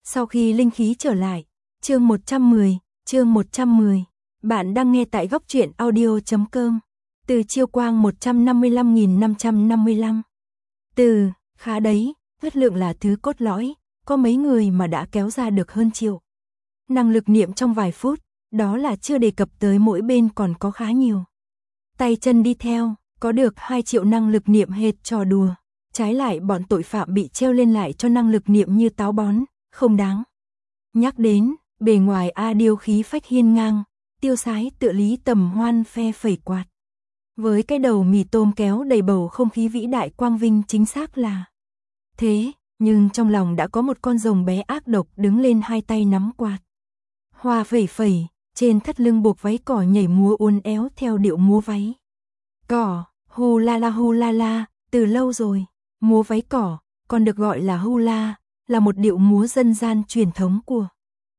Sau khi linh khí trở lại, chương 110, bạn đang nghe tại góc truyện audio.com, từ chiêu quang 155.555. Từ, khá đấy, huyết lượng là thứ cốt lõi, có mấy người mà đã kéo ra được hơn triệu. Năng lực niệm trong vài phút, đó là chưa đề cập tới mỗi bên còn có khá nhiều. Tay chân đi theo, có được 2 triệu năng lực niệm hệt trò đùa. Trái lại bọn tội phạm bị treo lên lại cho năng lực niệm như táo bón, không đáng. Nhắc đến, bề ngoài A Điêu khí phách hiên ngang, tiêu sái tựa Lý Tầm Hoan phe phẩy quạt. Với cái đầu mì tôm kéo đầy bầu không khí vĩ đại quang vinh chính xác là thế, nhưng trong lòng đã có một con rồng bé ác độc đứng lên hai tay nắm quạt. Hoa phẩy phẩy, trên thắt lưng buộc váy cỏ nhảy múa uốn éo theo điệu múa váy. Cỏ, hu la la, từ lâu rồi. Múa váy cỏ, còn được gọi là hula, là một điệu múa dân gian truyền thống của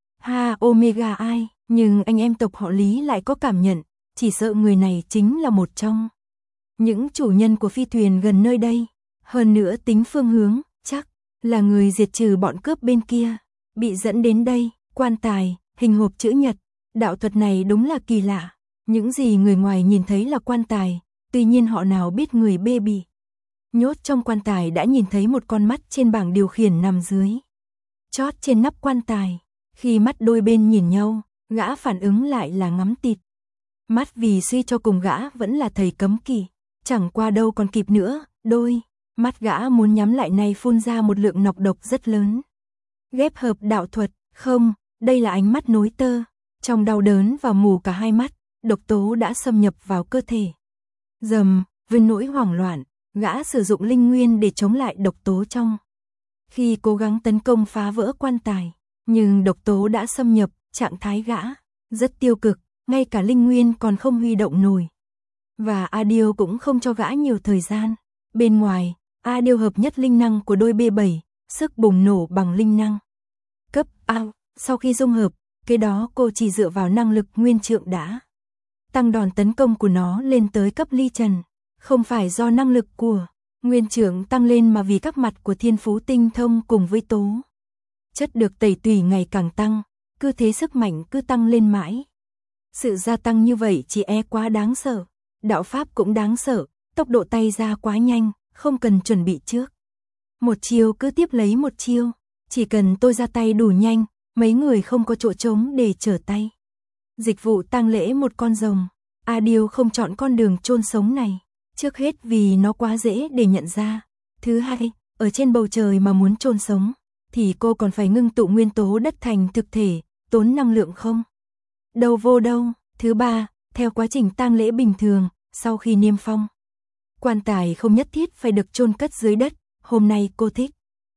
Ha Omega Ai, nhưng anh em tộc họ Lý lại có cảm nhận, chỉ sợ người này chính là một trong những chủ nhân của phi thuyền gần nơi đây, hơn nữa tính phương hướng, chắc là người diệt trừ bọn cướp bên kia, bị dẫn đến đây, quan tài, hình hộp chữ nhật, đạo thuật này đúng là kỳ lạ, những gì người ngoài nhìn thấy là quan tài, tuy nhiên họ nào biết người bê bị nhốt trong quan tài đã nhìn thấy một con mắt trên bảng điều khiển nằm dưới chót trên nắp quan tài. Khi mắt đôi bên nhìn nhau, gã phản ứng lại là ngắm tịt. Mắt vì suy cho cùng gã vẫn là thầy cấm kỵ, chẳng qua đâu còn kịp nữa, đôi mắt gã muốn nhắm lại này phun ra một lượng nọc độc rất lớn. Ghép hợp đạo thuật, không, đây là ánh mắt nối tơ, trong đau đớn và mù cả hai mắt, độc tố đã xâm nhập vào cơ thể. Dầm, với nỗi hoảng loạn, gã sử dụng linh nguyên để chống lại độc tố trong. Khi cố gắng tấn công phá vỡ quan tài, nhưng độc tố đã xâm nhập, trạng thái gã rất tiêu cực, ngay cả linh nguyên còn không huy động nổi. Và A Điêu cũng không cho gã nhiều thời gian. Bên ngoài, A Điêu hợp nhất linh năng của đôi B7, sức bùng nổ bằng linh năng cấp A. Sau khi dung hợp, kế đó cô chỉ dựa vào năng lực nguyên trượng đã tăng đòn tấn công của nó lên tới cấp ly trần. Không phải do năng lực của nguyên trưởng tăng lên mà vì các mặt của thiên phú tinh thông cùng với tố chất được tẩy tùy ngày càng tăng, cứ thế sức mạnh cứ tăng lên mãi. Sự gia tăng như vậy chỉ quá đáng sợ, đạo pháp cũng đáng sợ, tốc độ tay ra quá nhanh, không cần chuẩn bị trước. Một chiêu cứ tiếp lấy một chiêu, chỉ cần tôi ra tay đủ nhanh, mấy người không có chỗ trống để trở tay. Dịch vụ tang lễ một con rồng, A Điêu không chọn con đường chôn sống này. Trước hết vì nó quá dễ để nhận ra. Thứ hai, ở trên bầu trời mà muốn chôn sống, thì cô còn phải ngưng tụ nguyên tố đất thành thực thể, tốn năng lượng không? Đâu vô đâu. Thứ ba, theo quá trình tang lễ bình thường, sau khi niêm phong, quan tài không nhất thiết phải được chôn cất dưới đất. Hôm nay cô thích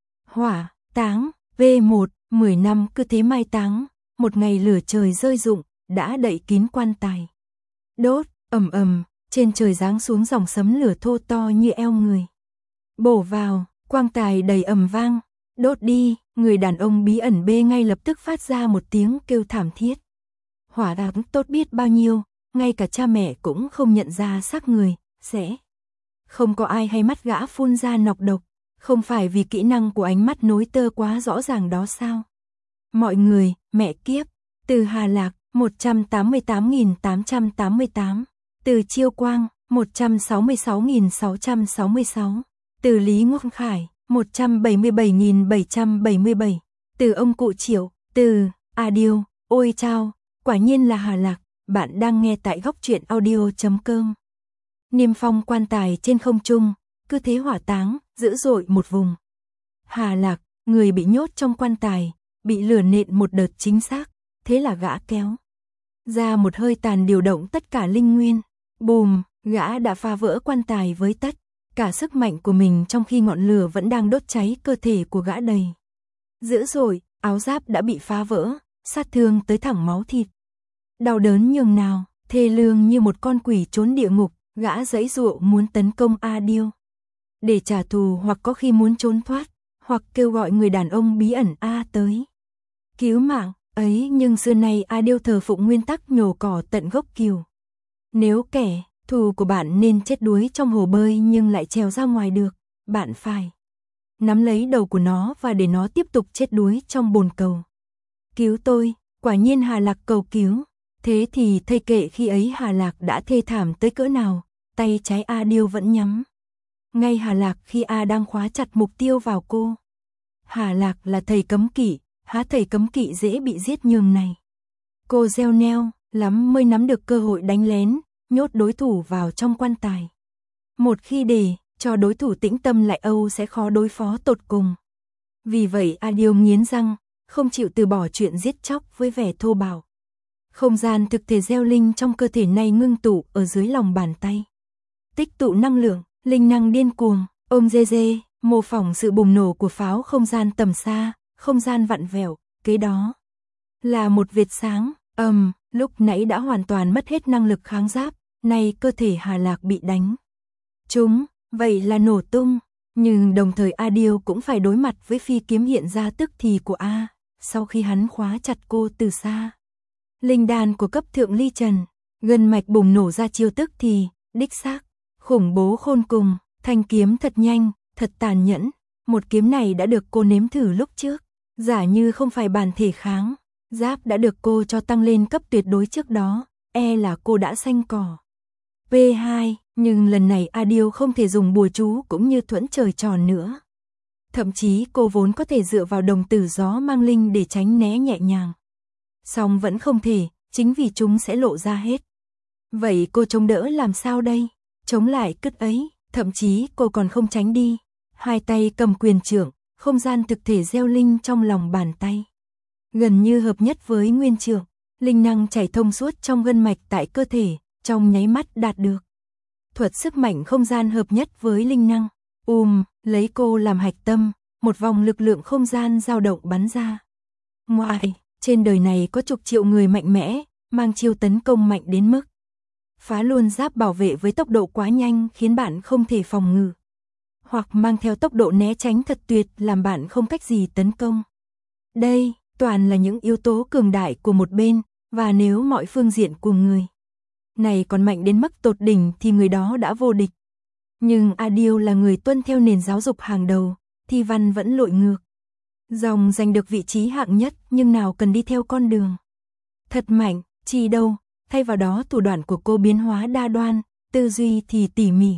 hỏa táng, V1, 10 năm cứ thế mai táng, một ngày lửa trời rơi rụng, đã đậy kín quan tài. Đốt, ầm ầm. Trên trời giáng xuống dòng sấm lửa thô to như eo người. Bổ vào, quang tài đầy ầm vang, đốt đi, người đàn ông bí ẩn bê ngay lập tức phát ra một tiếng kêu thảm thiết. Hỏa đáng tốt biết bao nhiêu, ngay cả cha mẹ cũng không nhận ra xác người, sẽ không có ai hay mắt gã phun ra nọc độc, không phải vì kỹ năng của ánh mắt nối tơ quá rõ ràng đó sao? Mọi người, mẹ kiếp, từ Hà Lạc, 188.888. Từ Chiêu Quang, 166.666. Từ Lý Ngôn Khải, 177.777. Từ ông cụ Triệu, từ A Điêu, ôi chao, quả nhiên là Hà Lạc, bạn đang nghe tại góc truyện audio.com. Niêm phong quan tài trên không trung, cứ thế hỏa táng, dữ dội một vùng. Hà Lạc, người bị nhốt trong quan tài, bị lửa nện một đợt chính xác, thế là gã kéo ra một hơi tàn điều động tất cả linh nguyên. Bùm, gã đã phá vỡ quan tài với tất cả sức mạnh của mình trong khi ngọn lửa vẫn đang đốt cháy cơ thể của gã đầy dữ dội, áo giáp đã bị phá vỡ, sát thương tới thẳng máu thịt. Đau đớn nhường nào, thê lương như một con quỷ trốn địa ngục, gã giãy giụa muốn tấn công A Điêu để trả thù, hoặc có khi muốn trốn thoát, hoặc kêu gọi người đàn ông bí ẩn A tới cứu mạng ấy, nhưng xưa nay A Điêu thờ phụng nguyên tắc nhổ cỏ tận gốc kiều. Nếu kẻ thù của bạn nên chết đuối trong hồ bơi nhưng lại trèo ra ngoài được, bạn phải nắm lấy đầu của nó và để nó tiếp tục chết đuối trong bồn cầu. Cứu tôi, quả nhiên Hà Lạc cầu cứu. Thế thì thây kệ khi ấy Hà Lạc đã thê thảm tới cỡ nào, tay trái A Điêu vẫn nhắm. Ngay Hà Lạc khi A đang khóa chặt mục tiêu vào cô. Hà Lạc là thầy cấm kỵ, há thầy cấm kỵ dễ bị giết nhường này. Cô gieo neo lắm mới nắm được cơ hội đánh lén, nhốt đối thủ vào trong quan tài. Một khi để cho đối thủ tĩnh tâm lại Âu sẽ khó đối phó tột cùng. Vì vậy A Điêu nghiến răng, không chịu từ bỏ chuyện giết chóc với vẻ thô bạo. Không gian thực thể gieo linh trong cơ thể này ngưng tụ ở dưới lòng bàn tay. Tích tụ năng lượng, linh năng điên cuồng, ôm dê dê, mô phỏng sự bùng nổ của pháo không gian tầm xa, không gian vặn vẹo, kế đó là một vệt sáng, lúc nãy đã hoàn toàn mất hết năng lực kháng giáp, nay cơ thể Hà Lạc bị đánh trúng, vậy là nổ tung, nhưng đồng thời A Điêu cũng phải đối mặt với phi kiếm hiện ra tức thì của A, sau khi hắn khóa chặt cô từ xa. Linh đan của cấp thượng ly trần, gân mạch bùng nổ ra chiêu tức thì, đích xác, khủng bố khôn cùng, thanh kiếm thật nhanh, thật tàn nhẫn, một kiếm này đã được cô nếm thử lúc trước, giả như không phải bản thể kháng, giáp đã được cô cho tăng lên cấp tuyệt đối trước đó, là cô đã xanh cỏ. P2, nhưng lần này A Điêu không thể dùng bùa chú cũng như thuẫn trời tròn nữa. Thậm chí cô vốn có thể dựa vào đồng tử gió mang linh để tránh né nhẹ nhàng. Song vẫn không thể, chính vì chúng sẽ lộ ra hết. Vậy cô chống đỡ làm sao đây? Chống lại cứt ấy, thậm chí cô còn không tránh đi. Hai tay cầm quyền trượng, không gian thực thể gieo linh trong lòng bàn tay. Gần như hợp nhất với nguyên trượng, linh năng chảy thông suốt trong gân mạch tại cơ thể, trong nháy mắt đạt được. Thuật sức mạnh không gian hợp nhất với linh năng. Lấy cô làm hạch tâm, một vòng lực lượng không gian dao động bắn ra. Ngoài, trên đời này có chục triệu người mạnh mẽ, mang chiêu tấn công mạnh đến mức phá luôn giáp bảo vệ với tốc độ quá nhanh khiến bạn không thể phòng ngự. Hoặc mang theo tốc độ né tránh thật tuyệt làm bạn không cách gì tấn công. Đây, toàn là những yếu tố cường đại của một bên, và nếu mọi phương diện của người này còn mạnh đến mức tột đỉnh thì người đó đã vô địch. Nhưng A Điêu là người tuân theo nền giáo dục hàng đầu, thi văn vẫn lội ngược. Dòng giành được vị trí hạng nhất nhưng nào cần đi theo con đường thật mạnh, chi đâu, thay vào đó thủ đoạn của cô biến hóa đa đoan, tư duy thì tỉ mỉ.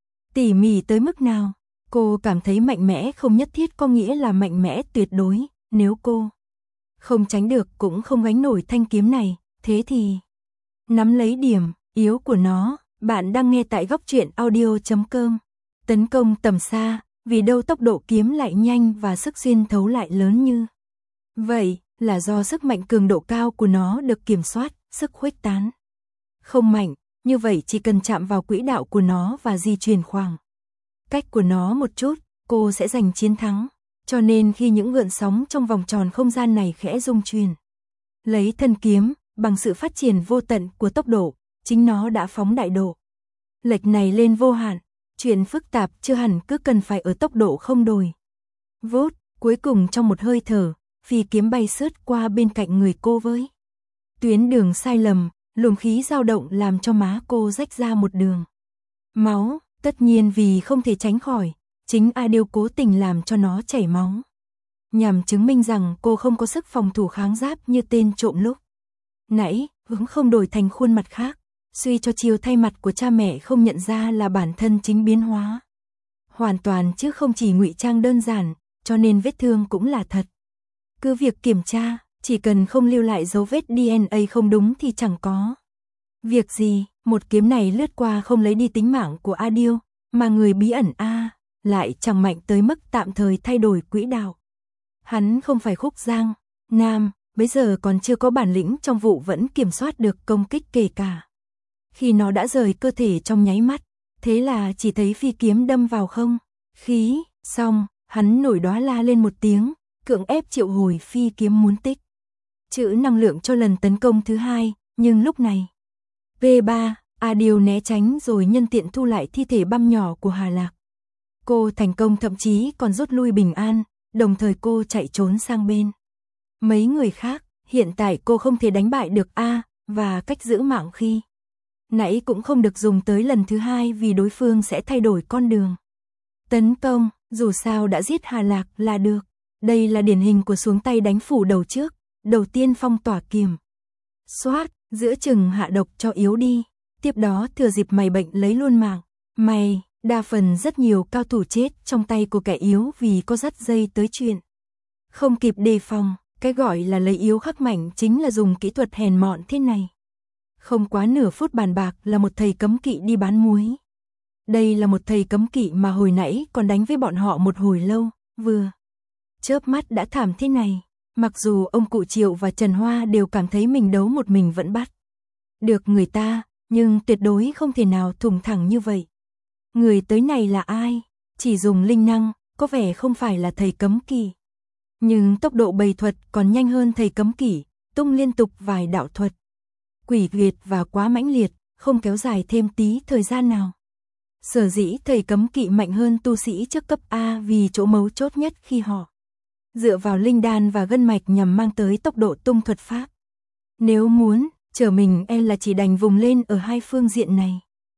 Tỉ mỉ tới mức nào? Cô cảm thấy mạnh mẽ không nhất thiết có nghĩa là mạnh mẽ tuyệt đối, nếu cô không tránh được cũng không gánh nổi thanh kiếm này, thế thì nắm lấy điểm yếu của nó. Bạn đang nghe tại góc truyện audio.com. Tấn công tầm xa, vì đâu tốc độ kiếm lại nhanh và sức xuyên thấu lại lớn như vậy, là do sức mạnh cường độ cao của nó được kiểm soát, sức khuếch tán không mạnh, như vậy chỉ cần chạm vào quỹ đạo của nó và di chuyển khoảng cách của nó một chút, cô sẽ giành chiến thắng. Cho nên khi những gợn sóng trong vòng tròn không gian này khẽ rung chuyển, lấy thân kiếm, bằng sự phát triển vô tận của tốc độ, chính nó đã phóng đại độ lệch này lên vô hạn. Chuyện phức tạp chưa hẳn cứ cần phải ở tốc độ không đổi. Vút, cuối cùng trong một hơi thở, phi kiếm bay sướt qua bên cạnh người cô với tuyến đường sai lầm, luồng khí dao động làm cho má cô rách ra một đường máu, tất nhiên vì không thể tránh khỏi, chính A Điêu cố tình làm cho nó chảy máu, nhằm chứng minh rằng cô không có sức phòng thủ kháng giáp như tên trộm lúc nãy, hướng không đổi thành khuôn mặt khác. Suy cho chiều thay mặt của cha mẹ không nhận ra là bản thân chính biến hóa hoàn toàn chứ không chỉ ngụy trang đơn giản, cho nên vết thương cũng là thật. Cứ việc kiểm tra, chỉ cần không lưu lại dấu vết DNA không đúng thì chẳng có việc gì. Một kiếm này lướt qua không lấy đi tính mạng của A Điêu, mà người bí ẩn A lại chẳng mạnh tới mức tạm thời thay đổi quỹ đạo. Hắn không phải Khúc Giang Nam, bây giờ còn chưa có bản lĩnh trong vụ vẫn kiểm soát được công kích kể cả khi nó đã rời cơ thể trong nháy mắt, thế là chỉ thấy phi kiếm đâm vào không khí, xong, hắn nổi đoá la lên một tiếng, cưỡng ép triệu hồi phi kiếm muốn tích trữ năng lượng cho lần tấn công thứ hai, nhưng lúc này V3, A Điêu né tránh rồi nhân tiện thu lại thi thể băm nhỏ của Hà Lạc. Cô thành công, thậm chí còn rút lui bình an, đồng thời cô chạy trốn sang bên mấy người khác. Hiện tại cô không thể đánh bại được A, và cách giữ mạng khi nãy cũng không được dùng tới lần thứ hai vì đối phương sẽ thay đổi con đường tấn công. Dù sao đã giết Hà Lạc là được. Đây là điển hình của xuống tay đánh phủ đầu trước, đầu tiên phong tỏa kiềm. Xoát, giữa chừng hạ độc cho yếu đi, tiếp đó thừa dịp mày bệnh lấy luôn mạng. Mày, đa phần rất nhiều cao thủ chết trong tay của kẻ yếu vì có dắt dây tới chuyện. Không kịp đề phòng, cái gọi là lấy yếu khắc mạnh chính là dùng kỹ thuật hèn mọn thế này. Không quá nửa phút bàn bạc là một thầy cấm kỵ đi bán muối. Đây là một thầy cấm kỵ mà hồi nãy còn đánh với bọn họ một hồi lâu, vừa chớp mắt đã thảm thế này. Mặc dù ông cụ Triệu và Trần Hoa đều cảm thấy mình đấu một mình vẫn bắt được người ta, nhưng tuyệt đối không thể nào thủng thẳng như vậy. Người tới này là ai? Chỉ dùng linh năng, có vẻ không phải là thầy cấm kỵ. Nhưng tốc độ bày thuật còn nhanh hơn thầy cấm kỵ, tung liên tục vài đạo thuật. Quỷ quyệt và quá mãnh liệt, không kéo dài thêm tí thời gian nào. Sở dĩ thầy cấm kỵ mạnh hơn tu sĩ trước cấp A vì chỗ mấu chốt nhất khi họ dựa vào linh đan và gân mạch nhằm mang tới tốc độ tung thuật pháp. Nếu muốn, trở mình là chỉ đành vùng lên ở hai phương diện này.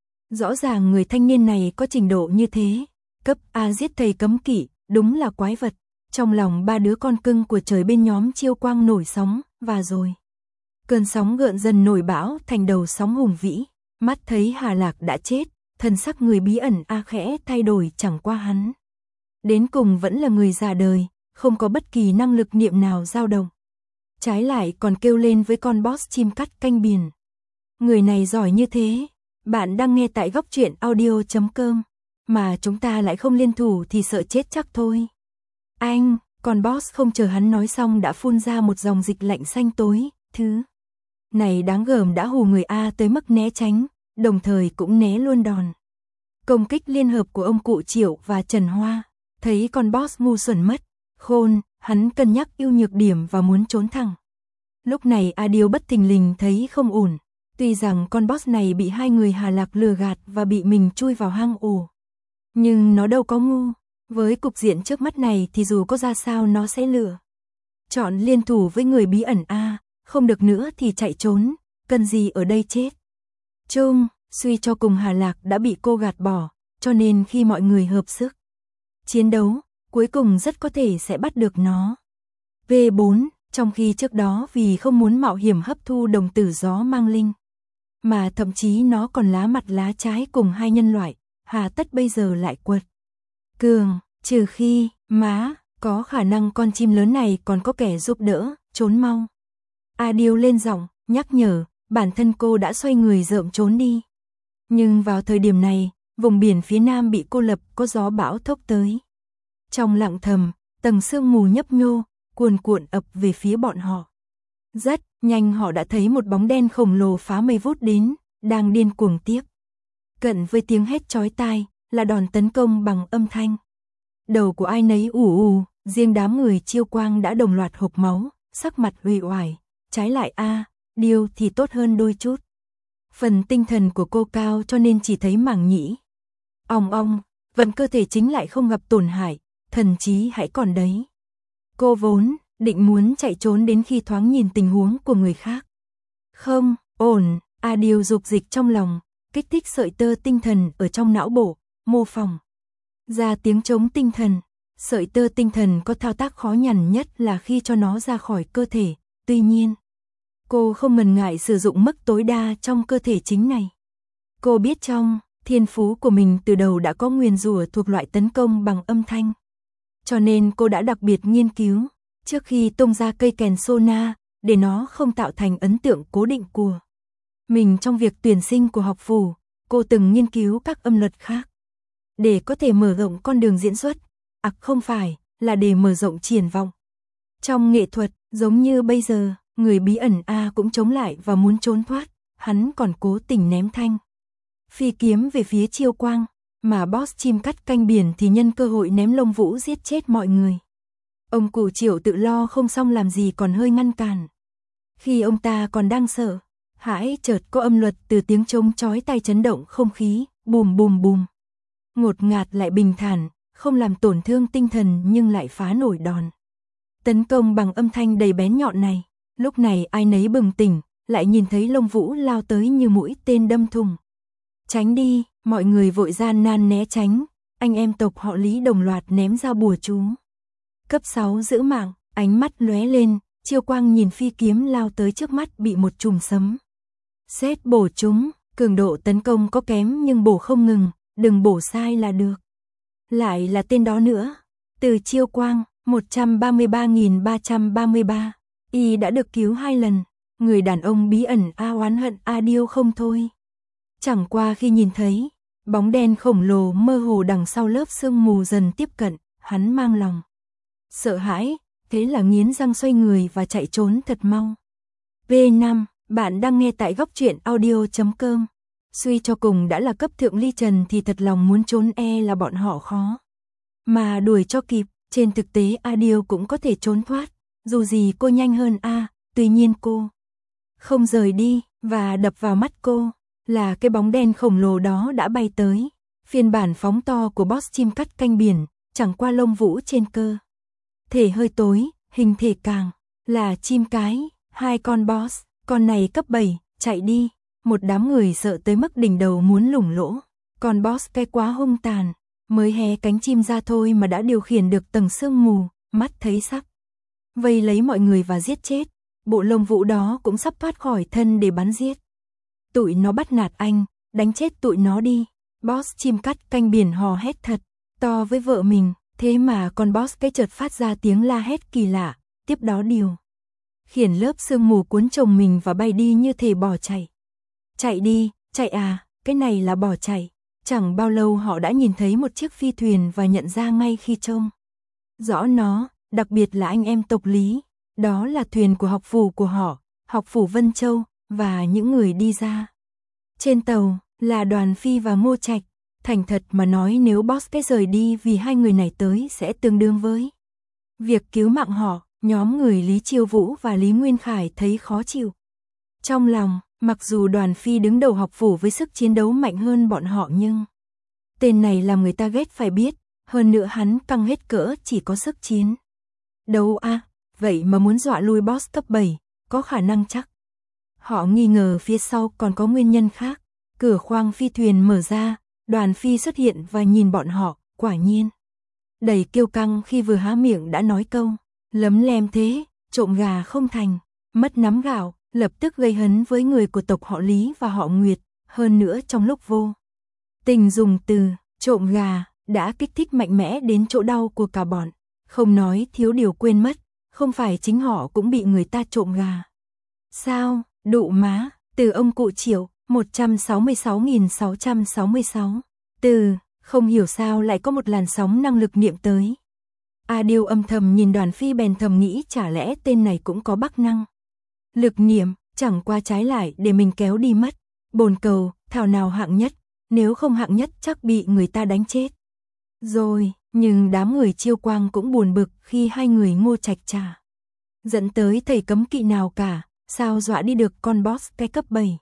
Rõ ràng người thanh niên này có trình độ như thế, cấp A giết thầy cấm kỵ, đúng là quái vật. Trong lòng ba đứa con cưng của trời bên nhóm Chiêu Quang nổi sóng, và rồi. Cơn sóng gợn dần nổi bão thành đầu sóng hùng vĩ, mắt thấy Hà Lạc đã chết, thần sắc người bí ẩn A khẽ thay đổi chẳng qua hắn. Đến cùng vẫn là người già đời, không có bất kỳ năng lực niệm nào dao động. Trái lại còn kêu lên với con boss chim cắt canh biển. Người này giỏi như thế, bạn đang nghe tại Góc Truyện Audio.com, mà chúng ta lại không liên thủ thì sợ chết chắc thôi. Anh, con boss không chờ hắn nói xong đã phun ra một dòng dịch lạnh xanh tối, thứ này đáng gờm đã hù người A tới mức né tránh, đồng thời cũng né luôn đòn công kích liên hợp của ông cụ Triệu và Trần Hoa. Thấy con boss ngu xuẩn mất khôn, hắn cân nhắc ưu nhược điểm và muốn trốn thẳng. Lúc này A Điêu bất thình lình thấy không ổn, tuy rằng con boss này bị hai người Hà Lạc lừa gạt và bị mình chui vào hang ổ, nhưng nó đâu có ngu. Với cục diện trước mắt này thì dù có ra sao nó sẽ lựa chọn liên thủ với người bí ẩn A, không được nữa thì chạy trốn, cần gì ở đây chết. Chung, suy cho cùng Hà Lạc đã bị cô gạt bỏ, cho nên khi mọi người hợp sức chiến đấu, cuối cùng rất có thể sẽ bắt được nó. V4, trong khi trước đó vì không muốn mạo hiểm hấp thu đồng tử gió mang linh, mà thậm chí nó còn lá mặt lá trái cùng hai nhân loại, hà tất bây giờ lại quật cường, trừ khi, có khả năng con chim lớn này còn có kẻ giúp đỡ, trốn mau. A Điêu lên giọng, nhắc nhở, bản thân cô đã xoay người rợm trốn đi. Nhưng vào thời điểm này, vùng biển phía nam bị cô lập, có gió bão thốc tới. Trong lặng thầm, tầng sương mù nhấp nhô, cuồn cuộn ập về phía bọn họ. Rất nhanh họ đã thấy một bóng đen khổng lồ phá mây vút đến, đang điên cuồng tiếp cận với tiếng hét chói tai, là đòn tấn công bằng âm thanh. Đầu của ai nấy ù ù, riêng đám người Chiêu Quang đã đồng loạt hộc máu, sắc mặt uể oải. Trái lại A Điêu thì tốt hơn đôi chút. Phần tinh thần của cô cao cho nên chỉ thấy mảng nhĩ ong ong, vận cơ thể chính lại không gặp tổn hại, thần trí hãy còn đấy. Cô vốn định muốn chạy trốn đến khi thoáng nhìn tình huống của người khác. Không ổn, A Điêu dục dịch trong lòng, kích thích sợi tơ tinh thần ở trong não bộ, mô phỏng ra tiếng trống tinh thần. Sợi tơ tinh thần có thao tác khó nhằn nhất là khi cho nó ra khỏi cơ thể, tuy nhiên cô không ngần ngại sử dụng mức tối đa trong cơ thể chính này. Cô biết trong thiên phú của mình từ đầu đã có nguyền rủa thuộc loại tấn công bằng âm thanh. Cho nên cô đã đặc biệt nghiên cứu, trước khi tung ra cây kèn sona, để nó không tạo thành ấn tượng cố định của mình trong việc tuyển sinh của học phủ, cô từng nghiên cứu các âm luật khác. Để có thể mở rộng con đường diễn xuất, không phải, là để mở rộng triển vọng. Trong nghệ thuật, giống như bây giờ, người bí ẩn A cũng chống lại và muốn trốn thoát, hắn còn cố tình ném thanh phi kiếm về phía Chiêu Quang, mà boss chim cắt canh biển thì nhân cơ hội ném lông vũ giết chết mọi người. Ông cụ Triệu tự lo không xong làm gì còn hơi ngăn cản. Khi ông ta còn đang sợ hãi, chợt có âm luật từ tiếng trống chói tai chấn động không khí, bùm bùm bùm. Ngột ngạt lại bình thản, không làm tổn thương tinh thần nhưng lại phá nổi đòn tấn công bằng âm thanh đầy bén nhọn này. Lúc này ai nấy bừng tỉnh, lại nhìn thấy lông vũ lao tới như mũi tên đâm thùng. Tránh đi, mọi người vội gian nan né tránh. anh em tộc họ Lý đồng loạt ném ra bùa chú. Cấp 6 giữ mạng, ánh mắt lóe lên, Chiêu Quang nhìn phi kiếm lao tới trước mắt bị một chùm sấm sét bổ trúng, cường độ tấn công có kém nhưng bổ không ngừng, đừng bổ sai là được. Lại là tên đó nữa. Từ Chiêu Quang, 133.333, y đã được cứu 2 lần, người đàn ông bí ẩn oán hận điêu không thôi. Chẳng qua khi nhìn thấy bóng đen khổng lồ mơ hồ đằng sau lớp sương mù dần tiếp cận, hắn mang lòng sợ hãi, thế là nghiến răng xoay người và chạy trốn thật mau. V5, bạn đang nghe tại góc truyện audio.com. Suy cho cùng đã là cấp thượng ly trần thì thật lòng muốn trốn là bọn họ khó. Mà đuổi cho kịp, trên thực tế Điêu cũng có thể trốn thoát, dù gì cô nhanh hơn tuy nhiên cô không rời đi, và đập vào mắt cô là cái bóng đen khổng lồ đó đã bay tới. Phiên bản phóng to của boss chim cắt canh biển, chẳng qua lông vũ trên cơ thể hơi tối, hình thể càng là chim cái, 2 con boss, con này cấp 7, chạy đi. Một đám người sợ tới mức đỉnh đầu muốn lủng lỗ. Con boss cái quá hung tàn, mới hé cánh chim ra thôi mà đã điều khiển được tầng sương mù, mắt thấy sắc vây lấy mọi người và giết chết. Bộ lông vũ đó cũng sắp thoát khỏi thân để bắn giết. Tụi nó bắt nạt anh, đánh chết tụi nó đi. Boss chim cắt canh biển hò hét thật to với vợ mình, thế mà con boss cái chợt phát ra tiếng la hét kỳ lạ, tiếp đó điều khiển lớp sương mù cuốn chồng mình và bay đi như thể bỏ chạy. Chạy đi, chạy cái này là bỏ chạy. Chẳng bao lâu họ đã nhìn thấy một chiếc phi thuyền và nhận ra ngay khi trông rõ nó, đặc biệt là anh em tộc Lý. Đó là thuyền của học phủ của họ, học phủ Vân Châu, và những người đi ra trên tàu là Đoàn Phi và Ngô Trạch. Thành thật mà nói, nếu boss cái rời đi vì 2 người này tới sẽ tương đương với việc cứu mạng họ. Nhóm người Lý Chiêu Vũ và Lý Nguyên Khải thấy khó chịu trong lòng. Mặc dù Đoàn Phi đứng đầu học phủ với sức chiến đấu mạnh hơn bọn họ, nhưng tên này làm người ta ghét phải biết. Hơn nữa hắn căng hết cỡ, chỉ có sức chiến đấu vậy mà muốn dọa lui boss cấp 7, có khả năng chắc. Họ nghi ngờ phía sau còn có nguyên nhân khác. Cửa khoang phi thuyền mở ra, Đoàn Phi xuất hiện và nhìn bọn họ, quả nhiên đầy kiêu căng khi vừa há miệng đã nói câu lấm lem thế, trộm gà không thành, mất nắm gạo. Lập tức gây hấn với người của tộc họ Lý và họ Nguyệt, hơn nữa trong lúc vô tình dùng từ trộm gà đã kích thích mạnh mẽ đến chỗ đau của cả bọn. Không nói thiếu điều quên mất, không phải chính họ cũng bị người ta trộm gà sao? Đụ má. Từ ông cụ Triệu, 166.666. Từ không hiểu sao lại có một làn sóng năng lực niệm tới. Điêu âm thầm nhìn Đoàn Phi bèn thầm nghĩ chả lẽ tên này cũng có bắc năng lực niệm, chẳng qua trái lại để mình kéo đi mất. Bồn cầu, thảo nào hạng nhất, nếu không hạng nhất chắc bị người ta đánh chết rồi. Nhưng đám người Chiêu Quang cũng buồn bực khi 2 người Ngô Trạch chả dẫn tới thầy cấm kỵ nào cả, sao dọa đi được con boss cái cấp 7.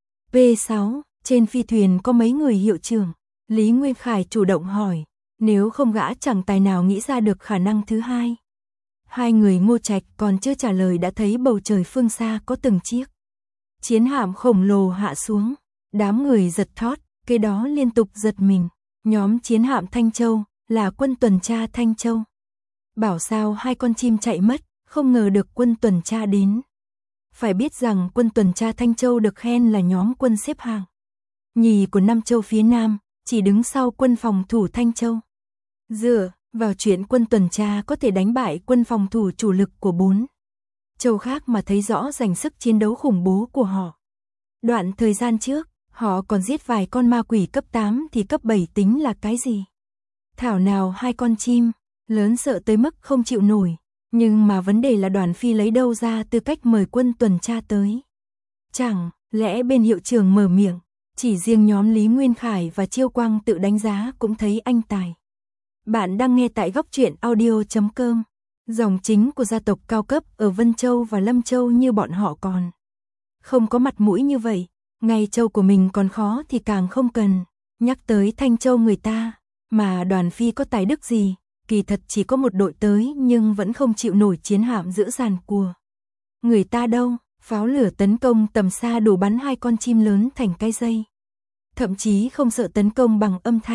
V6, trên phi thuyền có mấy người hiệu trưởng. Lý Nguyên Khải chủ động hỏi, nếu không gã chẳng tài nào nghĩ ra được khả năng thứ hai. 2 người Ngô Trạch còn chưa trả lời đã thấy bầu trời phương xa có từng chiếc chiến hạm khổng lồ hạ xuống. Đám người giật thót, cái đó liên tục giật mình. Nhóm chiến hạm Thanh Châu là quân tuần tra Thanh Châu. Bảo sao 2 con chim chạy mất, không ngờ được quân tuần tra đến. Phải biết rằng quân tuần tra Thanh Châu được khen là nhóm quân xếp hạng nhì của 5 châu phía Nam, chỉ đứng sau quân phòng thủ Thanh Châu. Dựa vào chuyện quân tuần tra có thể đánh bại quân phòng thủ chủ lực của 4 châu khác mà thấy rõ ràng sức chiến đấu khủng bố của họ. Đoạn thời gian trước, họ còn giết vài con ma quỷ cấp 8 thì cấp 7 tính là cái gì? Thảo nào 2 con chim lớn sợ tới mức không chịu nổi. Nhưng mà vấn đề là Đoàn Phi lấy đâu ra tư cách mời quân tuần tra tới? Chẳng lẽ bên hiệu trưởng mở miệng, chỉ riêng nhóm Lý Nguyên Khải và Chiêu Quang tự đánh giá cũng thấy anh tài. Bạn đang nghe tại góc truyện audio.com. Dòng chính của gia tộc cao cấp ở Vân Châu và Lâm Châu như bọn họ còn không có mặt mũi như vậy. Ngay châu của mình còn khó thì càng không cần nhắc tới Thanh Châu người ta. Mà Đoàn Phi có tài đức gì? Kỳ thật chỉ có một đội tới nhưng vẫn không chịu nổi chiến hạm dữ dằn của người ta đâu. Pháo lửa tấn công tầm xa đủ bắn 2 con chim lớn thành cái dây. Thậm chí không sợ tấn công bằng âm thanh.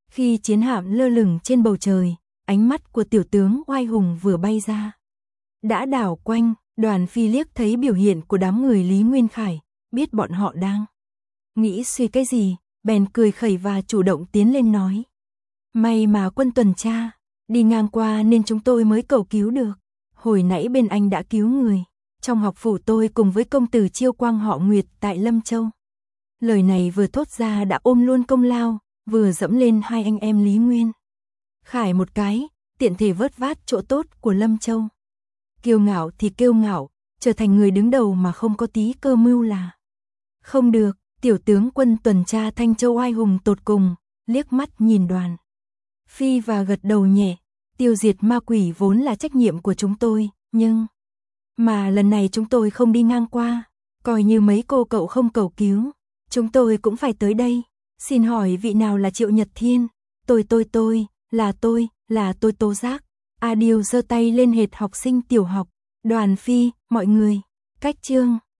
Khi chiến hạm lơ lửng trên bầu trời, ánh mắt của tiểu tướng oai hùng vừa bay ra. Đã đảo quanh, Đoàn Phi liếc thấy biểu hiện của đám người Lý Nguyên Khải, biết bọn họ đang nghĩ suy cái gì, bèn cười khẩy và chủ động tiến lên nói. May mà quân tuần tra đi ngang qua nên chúng tôi mới cầu cứu được. Hồi nãy bên anh đã cứu người. Trong học phủ tôi cùng với công tử Chiêu Quang họ Nguyệt tại Lâm Châu. Lời này vừa thốt ra đã ôm luôn công lao, vừa dẫm lên hai anh em Lý Nguyên Khải một cái, tiện thể vớt vát chỗ tốt của Lâm Châu. Kiêu ngạo thì kiêu ngạo, trở thành người đứng đầu mà không có tí cơ mưu là không được. Tiểu tướng quân tuần tra Thanh Châu oai hùng tột cùng, liếc mắt nhìn Đoàn Phi và gật đầu nhẹ. Tiêu diệt ma quỷ vốn là trách nhiệm của chúng tôi, nhưng mà lần này chúng tôi không đi ngang qua, coi như mấy cô cậu không cầu cứu, chúng tôi cũng phải tới đây. Xin hỏi vị nào là Triệu Nhật Thiên? Là tôi tố giác. A Điều giơ tay lên hệt học sinh tiểu học. Đoàn Phi, mọi người, cách chương.